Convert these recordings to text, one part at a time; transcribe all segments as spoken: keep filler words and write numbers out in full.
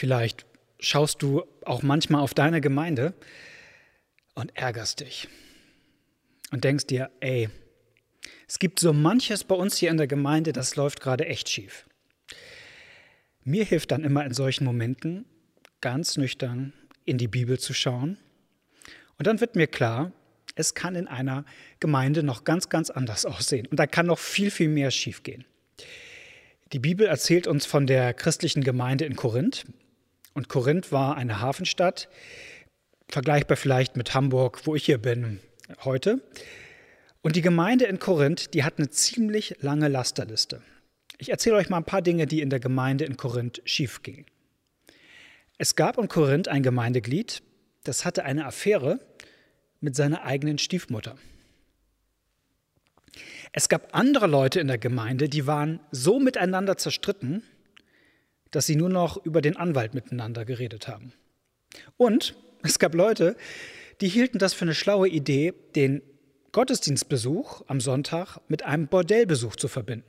Vielleicht schaust du auch manchmal auf deine Gemeinde und ärgerst dich und denkst dir, ey, es gibt so manches bei uns hier in der Gemeinde, das läuft gerade echt schief. Mir hilft dann immer in solchen Momenten, ganz nüchtern in die Bibel zu schauen. Und dann wird mir klar, es kann in einer Gemeinde noch ganz, ganz anders aussehen. Und da kann noch viel, viel mehr schiefgehen. Die Bibel erzählt uns von der christlichen Gemeinde in Korinth. Und Korinth war eine Hafenstadt, vergleichbar vielleicht mit Hamburg, wo ich hier bin heute. Und die Gemeinde in Korinth, die hat eine ziemlich lange Lasterliste. Ich erzähle euch mal ein paar Dinge, die in der Gemeinde in Korinth schiefgingen. Es gab in Korinth ein Gemeindeglied, das hatte eine Affäre mit seiner eigenen Stiefmutter. Es gab andere Leute in der Gemeinde, die waren so miteinander zerstritten, dass sie nur noch über den Anwalt miteinander geredet haben. Und es gab Leute, die hielten das für eine schlaue Idee, den Gottesdienstbesuch am Sonntag mit einem Bordellbesuch zu verbinden.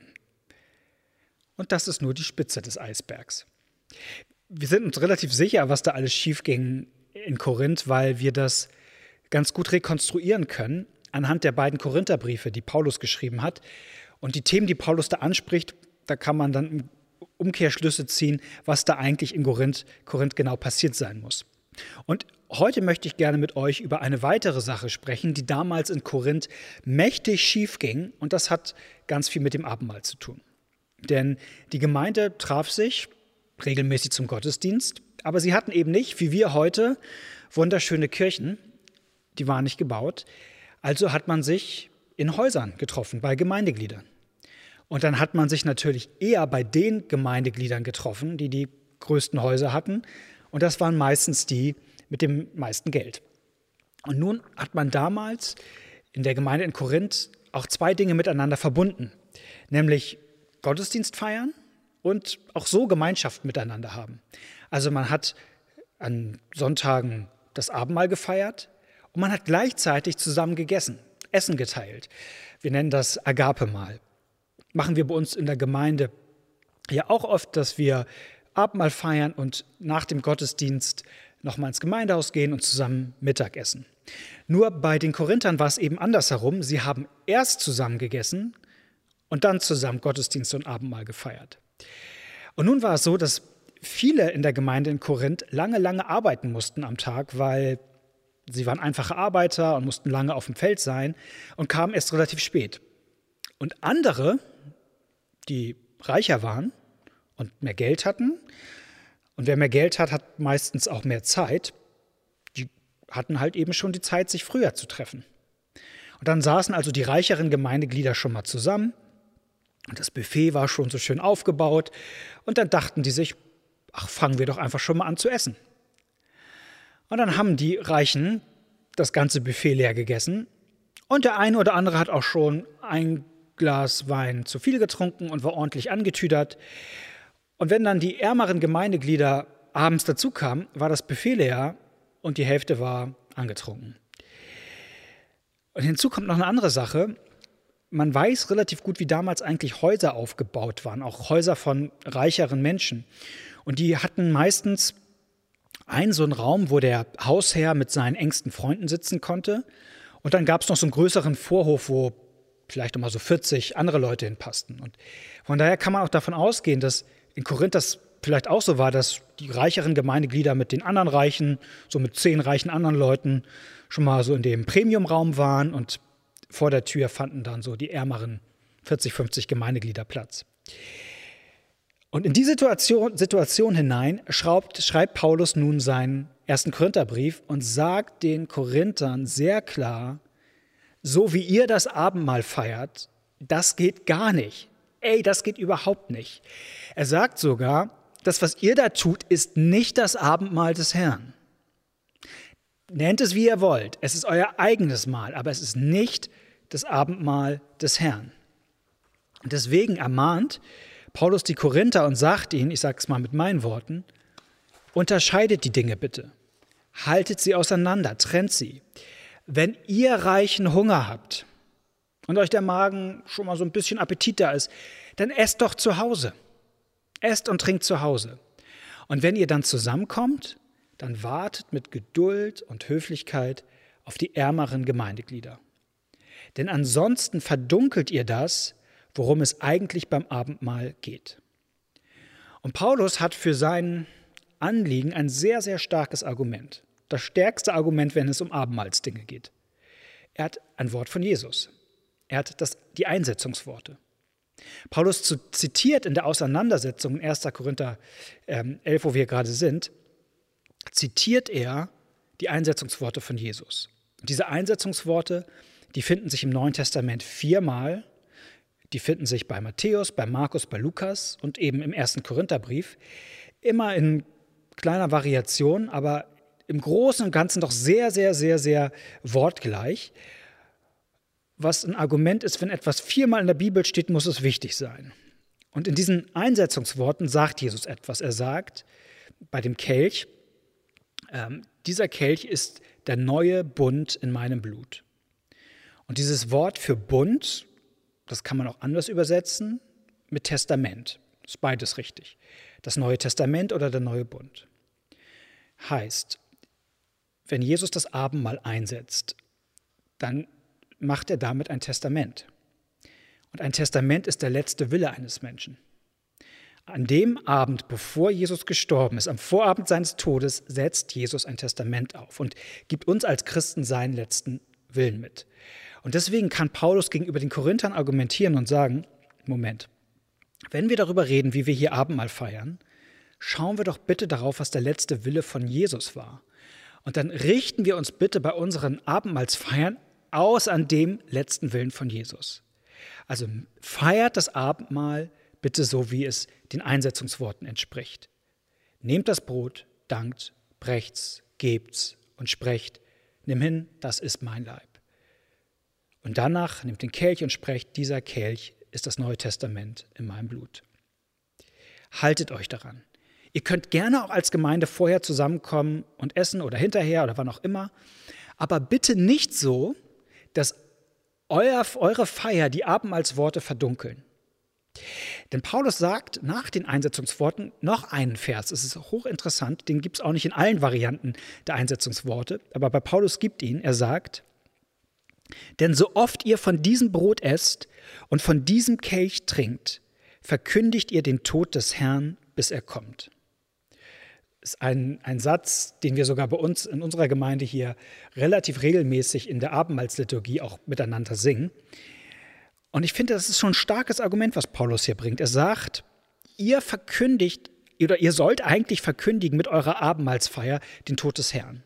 Und das ist nur die Spitze des Eisbergs. Wir sind uns relativ sicher, was da alles schief ging in Korinth, weil wir das ganz gut rekonstruieren können anhand der beiden Korintherbriefe, die Paulus geschrieben hat. Und die Themen, die Paulus da anspricht, da kann man dann Umkehrschlüsse ziehen, was da eigentlich in Korinth, Korinth genau passiert sein muss. Und heute möchte ich gerne mit euch über eine weitere Sache sprechen, die damals in Korinth mächtig schief ging. Und das hat ganz viel mit dem Abendmahl zu tun. Denn die Gemeinde traf sich regelmäßig zum Gottesdienst, aber sie hatten eben nicht, wie wir heute, wunderschöne Kirchen, die waren nicht gebaut. Also hat man sich in Häusern getroffen, bei Gemeindegliedern. Und dann hat man sich natürlich eher bei den Gemeindegliedern getroffen, die die größten Häuser hatten. Und das waren meistens die mit dem meisten Geld. Und nun hat man damals in der Gemeinde in Korinth auch zwei Dinge miteinander verbunden, nämlich Gottesdienst feiern und auch so Gemeinschaft miteinander haben. Also man hat an Sonntagen das Abendmahl gefeiert und man hat gleichzeitig zusammen gegessen, Essen geteilt. Wir nennen das Agape-Mahl. Machen wir bei uns in der Gemeinde ja auch oft, dass wir Abendmahl feiern und nach dem Gottesdienst nochmal ins Gemeindehaus gehen und zusammen Mittag essen. Nur bei den Korinthern war es eben andersherum. Sie haben erst zusammen gegessen und dann zusammen Gottesdienst und Abendmahl gefeiert. Und nun war es so, dass viele in der Gemeinde in Korinth lange, lange arbeiten mussten am Tag, weil sie waren einfache Arbeiter und mussten lange auf dem Feld sein und kamen erst relativ spät. Und andere, die reicher waren und mehr Geld hatten, und wer mehr Geld hat, hat meistens auch mehr Zeit, die hatten halt eben schon die Zeit, sich früher zu treffen. Und dann saßen also die reicheren Gemeindeglieder schon mal zusammen und das Buffet war schon so schön aufgebaut und dann dachten die sich, ach, fangen wir doch einfach schon mal an zu essen. Und dann haben die Reichen das ganze Buffet leer gegessen und der eine oder andere hat auch schon ein Glas Wein zu viel getrunken und war ordentlich angetüdert. Und wenn dann die ärmeren Gemeindeglieder abends dazu kamen, war das Buffet leer und die Hälfte war angetrunken. Und hinzu kommt noch eine andere Sache. Man weiß relativ gut, wie damals eigentlich Häuser aufgebaut waren, auch Häuser von reicheren Menschen. Und die hatten meistens einen so einen Raum, wo der Hausherr mit seinen engsten Freunden sitzen konnte. Und dann gab es noch so einen größeren Vorhof, wo vielleicht nochmal so vierzig andere Leute hinpassten. Und von daher kann man auch davon ausgehen, dass in Korinth das vielleicht auch so war, dass die reicheren Gemeindeglieder mit den anderen Reichen, so mit zehn reichen anderen Leuten, schon mal so in dem Premiumraum waren und vor der Tür fanden dann so die ärmeren vierzig, fünfzig Gemeindeglieder Platz. Und in die Situation, Situation hinein schraubt, schreibt Paulus nun seinen ersten Korintherbrief und sagt den Korinthern sehr klar, so wie ihr das Abendmahl feiert, das geht gar nicht. Ey, das geht überhaupt nicht. Er sagt sogar, das, was ihr da tut, ist nicht das Abendmahl des Herrn. Nennt es, wie ihr wollt. Es ist euer eigenes Mahl, aber es ist nicht das Abendmahl des Herrn. Und deswegen ermahnt Paulus die Korinther und sagt ihnen, ich sage es mal mit meinen Worten, unterscheidet die Dinge bitte. Haltet sie auseinander, trennt sie. Wenn ihr reichen Hunger habt und euch der Magen schon mal so ein bisschen Appetit da ist, dann esst doch zu Hause. Esst und trinkt zu Hause. Und wenn ihr dann zusammenkommt, dann wartet mit Geduld und Höflichkeit auf die ärmeren Gemeindeglieder. Denn ansonsten verdunkelt ihr das, worum es eigentlich beim Abendmahl geht. Und Paulus hat für sein Anliegen ein sehr, sehr starkes Argument. Das stärkste Argument, wenn es um Abendmahlsdinge geht. Er hat ein Wort von Jesus. Er hat das, die Einsetzungsworte. Paulus zitiert in der Auseinandersetzung in erster Korinther elf, wo wir gerade sind, zitiert er die Einsetzungsworte von Jesus. Und diese Einsetzungsworte, die finden sich im Neuen Testament viermal. Die finden sich bei Matthäus, bei Markus, bei Lukas und eben im ersten Korintherbrief. Immer in kleiner Variation, aber im Großen und Ganzen doch sehr, sehr, sehr, sehr wortgleich. Was ein Argument ist, wenn etwas viermal in der Bibel steht, muss es wichtig sein. Und in diesen Einsetzungsworten sagt Jesus etwas. Er sagt bei dem Kelch, ähm, dieser Kelch ist der neue Bund in meinem Blut. Und dieses Wort für Bund, das kann man auch anders übersetzen, mit Testament. Das ist beides richtig. Das Neue Testament oder der neue Bund. Heißt, wenn Jesus das Abendmahl einsetzt, dann macht er damit ein Testament. Und ein Testament ist der letzte Wille eines Menschen. An dem Abend, bevor Jesus gestorben ist, am Vorabend seines Todes, setzt Jesus ein Testament auf und gibt uns als Christen seinen letzten Willen mit. Und deswegen kann Paulus gegenüber den Korinthern argumentieren und sagen, Moment, wenn wir darüber reden, wie wir hier Abendmahl feiern, schauen wir doch bitte darauf, was der letzte Wille von Jesus war. Und dann richten wir uns bitte bei unseren Abendmahlsfeiern aus an dem letzten Willen von Jesus. Also feiert das Abendmahl bitte so, wie es den Einsetzungsworten entspricht. Nehmt das Brot, dankt, brecht's, gebt's und sprecht, nimm hin, das ist mein Leib. Und danach nehmt den Kelch und sprecht, dieser Kelch ist das Neue Testament in meinem Blut. Haltet euch daran. Ihr könnt gerne auch als Gemeinde vorher zusammenkommen und essen oder hinterher oder wann auch immer, aber bitte nicht so, dass euer, eure Feier die Abendmahlsworte verdunkeln. Denn Paulus sagt nach den Einsetzungsworten noch einen Vers. Es ist hochinteressant, den gibt es auch nicht in allen Varianten der Einsetzungsworte, aber bei Paulus gibt ihn, er sagt, denn so oft ihr von diesem Brot esst und von diesem Kelch trinkt, verkündigt ihr den Tod des Herrn, bis er kommt. Das ist ein, ein Satz, den wir sogar bei uns in unserer Gemeinde hier relativ regelmäßig in der Abendmahlsliturgie auch miteinander singen. Und ich finde, das ist schon ein starkes Argument, was Paulus hier bringt. Er sagt, ihr verkündigt oder ihr sollt eigentlich verkündigen mit eurer Abendmahlsfeier den Tod des Herrn.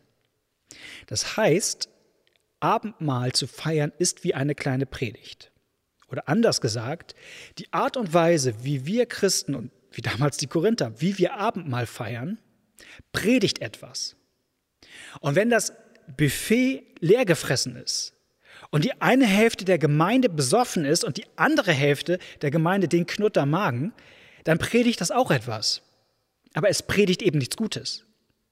Das heißt, Abendmahl zu feiern ist wie eine kleine Predigt. Oder anders gesagt, die Art und Weise, wie wir Christen und wie damals die Korinther, wie wir Abendmahl feiern, predigt etwas. Und wenn das Buffet leer gefressen ist und die eine Hälfte der Gemeinde besoffen ist und die andere Hälfte der Gemeinde den knurrt der Magen, dann predigt das auch etwas. Aber es predigt eben nichts Gutes.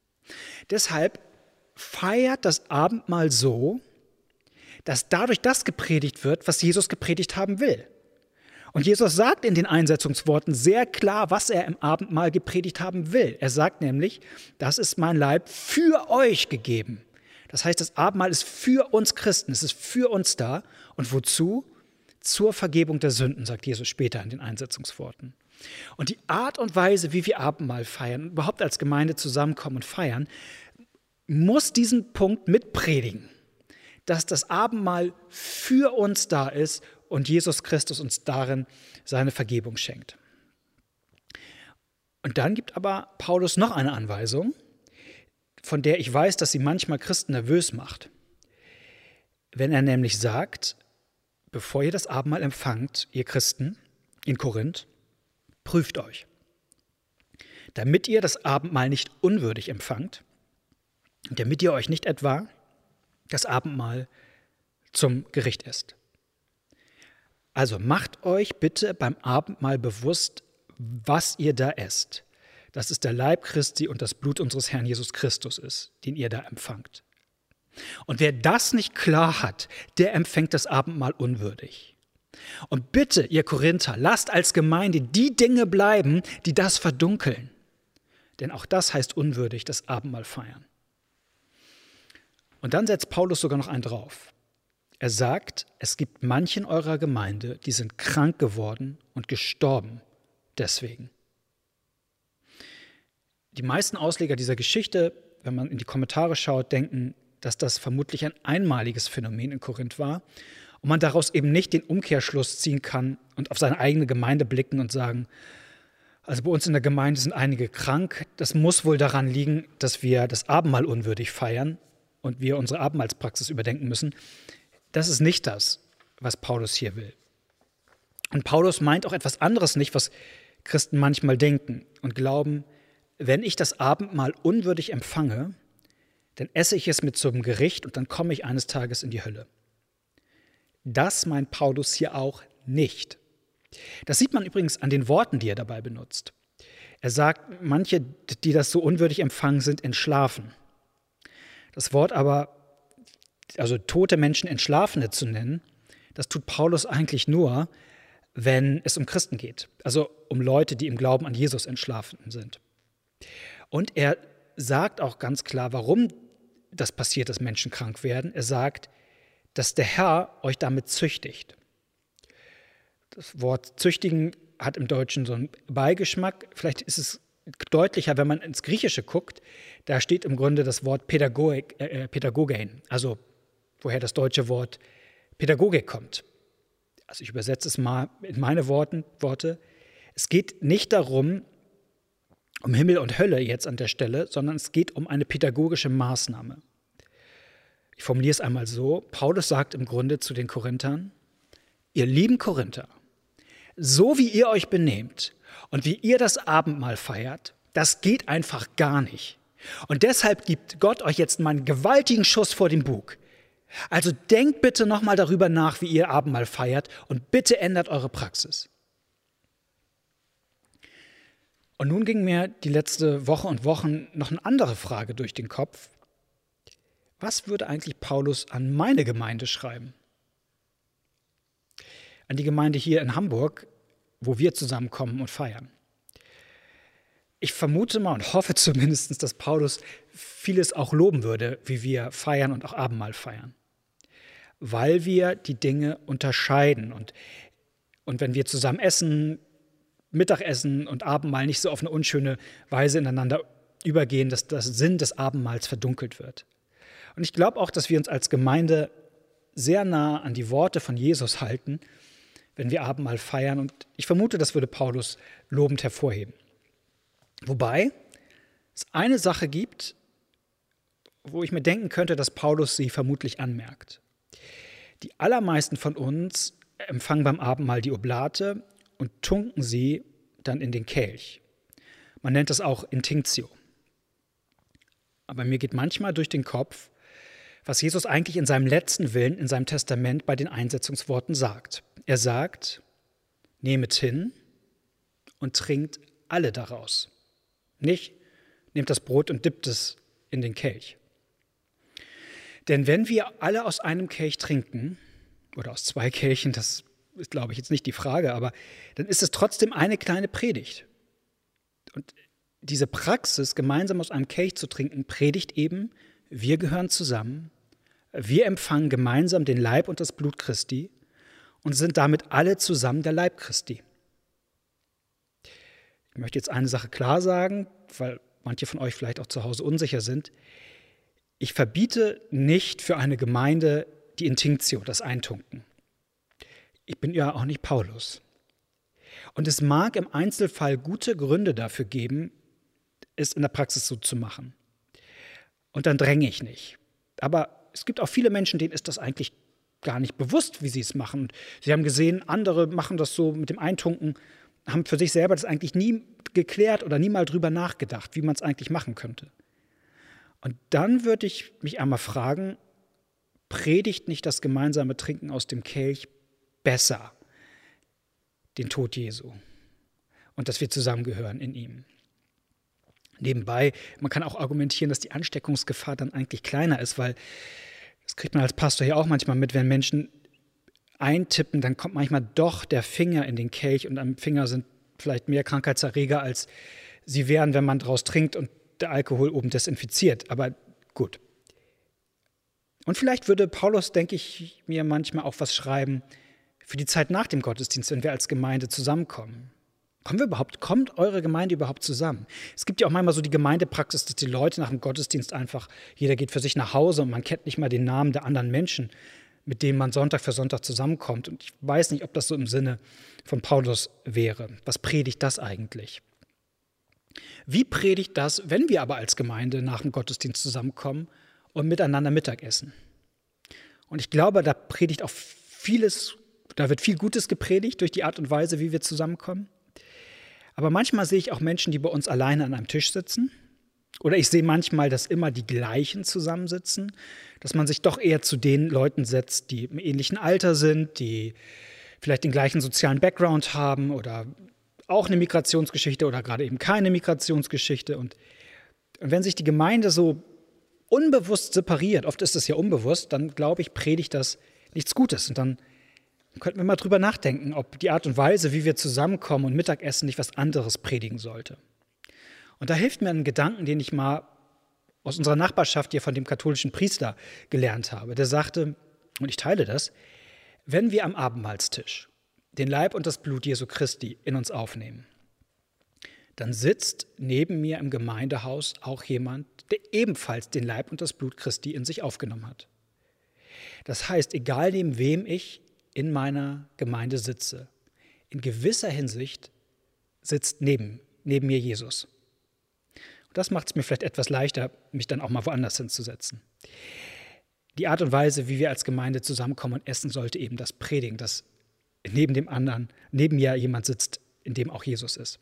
Deshalb feiert das Abendmahl so, dass dadurch das gepredigt wird, was Jesus gepredigt haben will. Und Jesus sagt in den Einsetzungsworten sehr klar, was er im Abendmahl gepredigt haben will. Er sagt nämlich, das ist mein Leib für euch gegeben. Das heißt, das Abendmahl ist für uns Christen, es ist für uns da. Und wozu? Zur Vergebung der Sünden, sagt Jesus später in den Einsetzungsworten. Und die Art und Weise, wie wir Abendmahl feiern, überhaupt als Gemeinde zusammenkommen und feiern, muss diesen Punkt mitpredigen, dass das Abendmahl für uns da ist und Jesus Christus uns darin seine Vergebung schenkt. Und dann gibt aber Paulus noch eine Anweisung, von der ich weiß, dass sie manchmal Christen nervös macht. Wenn er nämlich sagt, bevor ihr das Abendmahl empfangt, ihr Christen in Korinth, prüft euch, damit ihr das Abendmahl nicht unwürdig empfangt, damit ihr euch nicht etwa das Abendmahl zum Gericht esst. Also macht euch bitte beim Abendmahl bewusst, was ihr da esst. Dass es der Leib Christi und das Blut unseres Herrn Jesus Christus ist, den ihr da empfangt. Und wer das nicht klar hat, der empfängt das Abendmahl unwürdig. Und bitte, ihr Korinther, lasst als Gemeinde die Dinge bleiben, die das verdunkeln. Denn auch das heißt unwürdig, das Abendmahl feiern. Und dann setzt Paulus sogar noch einen drauf. Er sagt, es gibt manche in eurer Gemeinde, die sind krank geworden und gestorben deswegen. Die meisten Ausleger dieser Geschichte, wenn man in die Kommentare schaut, denken, dass das vermutlich ein einmaliges Phänomen in Korinth war und man daraus eben nicht den Umkehrschluss ziehen kann und auf seine eigene Gemeinde blicken und sagen, also bei uns in der Gemeinde sind einige krank, das muss wohl daran liegen, dass wir das Abendmahl unwürdig feiern und wir unsere Abendmahlspraxis überdenken müssen. Das ist nicht das, was Paulus hier will. Und Paulus meint auch etwas anderes nicht, was Christen manchmal denken und glauben, wenn ich das Abendmahl unwürdig empfange, dann esse ich es mit zum Gericht und dann komme ich eines Tages in die Hölle. Das meint Paulus hier auch nicht. Das sieht man übrigens an den Worten, die er dabei benutzt. Er sagt, manche, die das so unwürdig empfangen, sind entschlafen. Das Wort aber, also tote Menschen Entschlafene zu nennen, das tut Paulus eigentlich nur, wenn es um Christen geht. Also um Leute, die im Glauben an Jesus entschlafen sind. Und er sagt auch ganz klar, warum das passiert, dass Menschen krank werden. Er sagt, dass der Herr euch damit züchtigt. Das Wort züchtigen hat im Deutschen so einen Beigeschmack. Vielleicht ist es deutlicher, wenn man ins Griechische guckt. Da steht im Grunde das Wort Pädagogik, äh, Pädagogein, also woher das deutsche Wort Pädagogik kommt. Also ich übersetze es mal in meine Worten, Worte. Es geht nicht darum, um Himmel und Hölle jetzt an der Stelle, sondern es geht um eine pädagogische Maßnahme. Ich formuliere es einmal so. Paulus sagt im Grunde zu den Korinthern, ihr lieben Korinther, so wie ihr euch benehmt und wie ihr das Abendmahl feiert, das geht einfach gar nicht. Und deshalb gibt Gott euch jetzt mal einen gewaltigen Schuss vor den Bug. Also denkt bitte nochmal darüber nach, wie ihr Abendmahl feiert und bitte ändert eure Praxis. Und nun ging mir die letzte Woche und Wochen noch eine andere Frage durch den Kopf. Was würde eigentlich Paulus an meine Gemeinde schreiben? An die Gemeinde hier in Hamburg, wo wir zusammenkommen und feiern. Ich vermute mal und hoffe zumindest, dass Paulus vieles auch loben würde, wie wir feiern und auch Abendmahl feiern. Weil wir die Dinge unterscheiden und, und wenn wir zusammen essen, Mittagessen und Abendmahl nicht so auf eine unschöne Weise ineinander übergehen, dass der Sinn des Abendmahls verdunkelt wird. Und ich glaube auch, dass wir uns als Gemeinde sehr nah an die Worte von Jesus halten, wenn wir Abendmahl feiern. Und ich vermute, das würde Paulus lobend hervorheben. Wobei es eine Sache gibt, wo ich mir denken könnte, dass Paulus sie vermutlich anmerkt. Die allermeisten von uns empfangen beim Abendmahl die Oblate und tunken sie dann in den Kelch. Man nennt das auch Intinktio. Aber mir geht manchmal durch den Kopf, was Jesus eigentlich in seinem letzten Willen, in seinem Testament bei den Einsetzungsworten sagt. Er sagt, nehmet hin und trinkt alle daraus. Nicht, nehmt das Brot und dippt es in den Kelch. Denn wenn wir alle aus einem Kelch trinken, oder aus zwei Kelchen, das ist, glaube ich, jetzt nicht die Frage, aber dann ist es trotzdem eine kleine Predigt. Und diese Praxis, gemeinsam aus einem Kelch zu trinken, predigt eben, wir gehören zusammen, wir empfangen gemeinsam den Leib und das Blut Christi und sind damit alle zusammen der Leib Christi. Ich möchte jetzt eine Sache klar sagen, weil manche von euch vielleicht auch zu Hause unsicher sind. Ich verbiete nicht für eine Gemeinde die Intinktio, das Eintunken. Ich bin ja auch nicht Paulus. Und es mag im Einzelfall gute Gründe dafür geben, es in der Praxis so zu machen. Und dann dränge ich nicht. Aber es gibt auch viele Menschen, denen ist das eigentlich gar nicht bewusst, wie sie es machen. Sie haben gesehen, andere machen das so mit dem Eintunken, haben für sich selber das eigentlich nie geklärt oder nie mal drüber nachgedacht, wie man es eigentlich machen könnte. Und dann würde ich mich einmal fragen, predigt nicht das gemeinsame Trinken aus dem Kelch besser den Tod Jesu und dass wir zusammengehören in ihm? Nebenbei, man kann auch argumentieren, dass die Ansteckungsgefahr dann eigentlich kleiner ist, weil das kriegt man als Pastor hier auch manchmal mit, wenn Menschen eintippen, dann kommt manchmal doch der Finger in den Kelch und am Finger sind vielleicht mehr Krankheitserreger, als sie wären, wenn man draus trinkt und der Alkohol oben desinfiziert. Aber gut. Und vielleicht würde Paulus, denke ich, mir manchmal auch was schreiben für die Zeit nach dem Gottesdienst, wenn wir als Gemeinde zusammenkommen. Kommen wir überhaupt, kommt eure Gemeinde überhaupt zusammen? Es gibt ja auch manchmal so die Gemeindepraxis, dass die Leute nach dem Gottesdienst einfach, jeder geht für sich nach Hause und man kennt nicht mal den Namen der anderen Menschen, mit denen man Sonntag für Sonntag zusammenkommt. Und ich weiß nicht, ob das so im Sinne von Paulus wäre. Was predigt das eigentlich? Wie predigt das, wenn wir aber als Gemeinde nach dem Gottesdienst zusammenkommen und miteinander Mittag essen? Und ich glaube, da predigt auch vieles, da wird viel Gutes gepredigt durch die Art und Weise, wie wir zusammenkommen. Aber manchmal sehe ich auch Menschen, die bei uns alleine an einem Tisch sitzen. Oder ich sehe manchmal, dass immer die gleichen zusammensitzen, dass man sich doch eher zu den Leuten setzt, die im ähnlichen Alter sind, die vielleicht den gleichen sozialen Background haben oder auch eine Migrationsgeschichte oder gerade eben keine Migrationsgeschichte. Und, und wenn sich die Gemeinde so unbewusst separiert, oft ist es ja unbewusst, dann glaube ich, predigt das nichts Gutes. Und dann könnten wir mal drüber nachdenken, ob die Art und Weise, wie wir zusammenkommen und Mittagessen, nicht was anderes predigen sollte. Und da hilft mir ein Gedanken, den ich mal aus unserer Nachbarschaft hier von dem katholischen Priester gelernt habe. Der sagte, und ich teile das, wenn wir am Abendmahlstisch den Leib und das Blut Jesu Christi in uns aufnehmen, dann sitzt neben mir im Gemeindehaus auch jemand, der ebenfalls den Leib und das Blut Christi in sich aufgenommen hat. Das heißt, egal neben wem ich in meiner Gemeinde sitze, in gewisser Hinsicht sitzt neben, neben mir Jesus. Und das macht es mir vielleicht etwas leichter, mich dann auch mal woanders hinzusetzen. Die Art und Weise, wie wir als Gemeinde zusammenkommen und essen, sollte eben das predigen, dass neben dem anderen, neben mir jemand sitzt, in dem auch Jesus ist.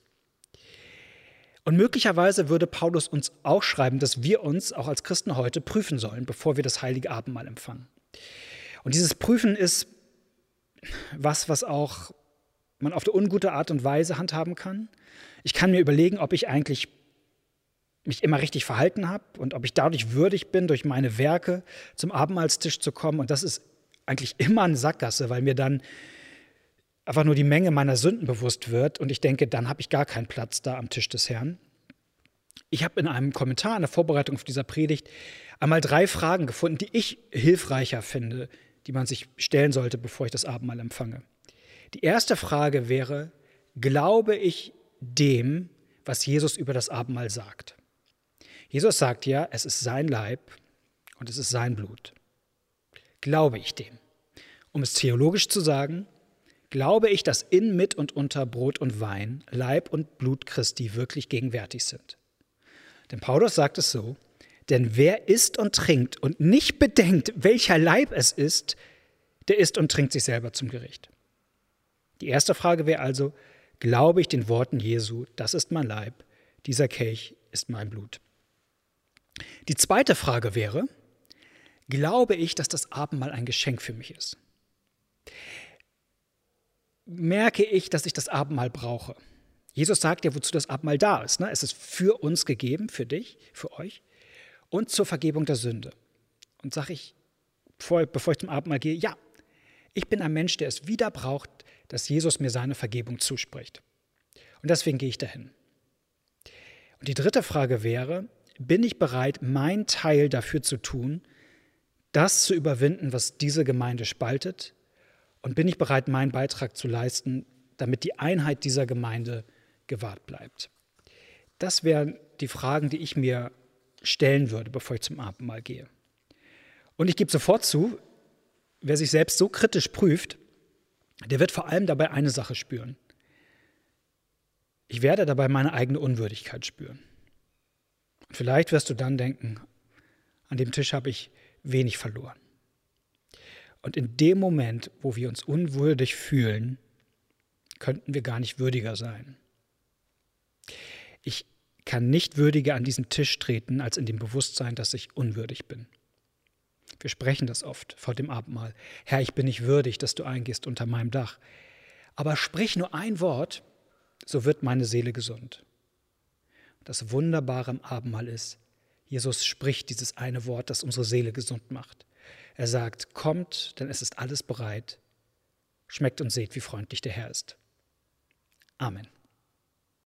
Und möglicherweise würde Paulus uns auch schreiben, dass wir uns auch als Christen heute prüfen sollen, bevor wir das heilige Abendmahl empfangen. Und dieses Prüfen ist was, was auch man auf eine ungute Art und Weise handhaben kann. Ich kann mir überlegen, ob ich eigentlich mich immer richtig verhalten habe und ob ich dadurch würdig bin, durch meine Werke zum Abendmahlstisch zu kommen. Und das ist eigentlich immer eine Sackgasse, weil mir dann einfach nur die Menge meiner Sünden bewusst wird und ich denke, dann habe ich gar keinen Platz da am Tisch des Herrn. Ich habe in einem Kommentar, in der Vorbereitung auf dieser Predigt, einmal drei Fragen gefunden, die ich hilfreicher finde, die man sich stellen sollte, bevor ich das Abendmahl empfange. Die erste Frage wäre, glaube ich dem, was Jesus über das Abendmahl sagt? Jesus sagt ja, es ist sein Leib und es ist sein Blut. Glaube ich dem? Um es theologisch zu sagen, glaube ich, dass in, mit und unter Brot und Wein Leib und Blut Christi wirklich gegenwärtig sind. Denn Paulus sagt es so, denn wer isst und trinkt und nicht bedenkt, welcher Leib es ist, der isst und trinkt sich selber zum Gericht. Die erste Frage wäre also, glaube ich den Worten Jesu, das ist mein Leib, dieser Kelch ist mein Blut. Die zweite Frage wäre, glaube ich, dass das Abendmahl ein Geschenk für mich ist? Merke ich, dass ich das Abendmahl brauche? Jesus sagt ja, wozu das Abendmahl da ist. Ne? Es ist für uns gegeben, für dich, für euch und zur Vergebung der Sünde. Und sage ich, bevor, bevor ich zum Abendmahl gehe, ja, ich bin ein Mensch, der es wieder braucht, dass Jesus mir seine Vergebung zuspricht. Und deswegen gehe ich dahin. Und die dritte Frage wäre, bin ich bereit, meinen Teil dafür zu tun, das zu überwinden, was diese Gemeinde spaltet? Und bin ich bereit, meinen Beitrag zu leisten, damit die Einheit dieser Gemeinde gewahrt bleibt? Das wären die Fragen, die ich mir stellen würde, bevor ich zum Abendmahl gehe. Und ich gebe sofort zu, wer sich selbst so kritisch prüft, der wird vor allem dabei eine Sache spüren. Ich werde dabei meine eigene Unwürdigkeit spüren. Und vielleicht wirst du dann denken, an dem Tisch habe ich wenig verloren. Und in dem Moment, wo wir uns unwürdig fühlen, könnten wir gar nicht würdiger sein. Ich kann nicht würdiger an diesen Tisch treten, als in dem Bewusstsein, dass ich unwürdig bin. Wir sprechen das oft vor dem Abendmahl. Herr, ich bin nicht würdig, dass du eingehst unter meinem Dach. Aber sprich nur ein Wort, so wird meine Seele gesund. Das Wunderbare am Abendmahl ist, Jesus spricht dieses eine Wort, das unsere Seele gesund macht. Er sagt, kommt, denn es ist alles bereit. Schmeckt und seht, wie freundlich der Herr ist. Amen.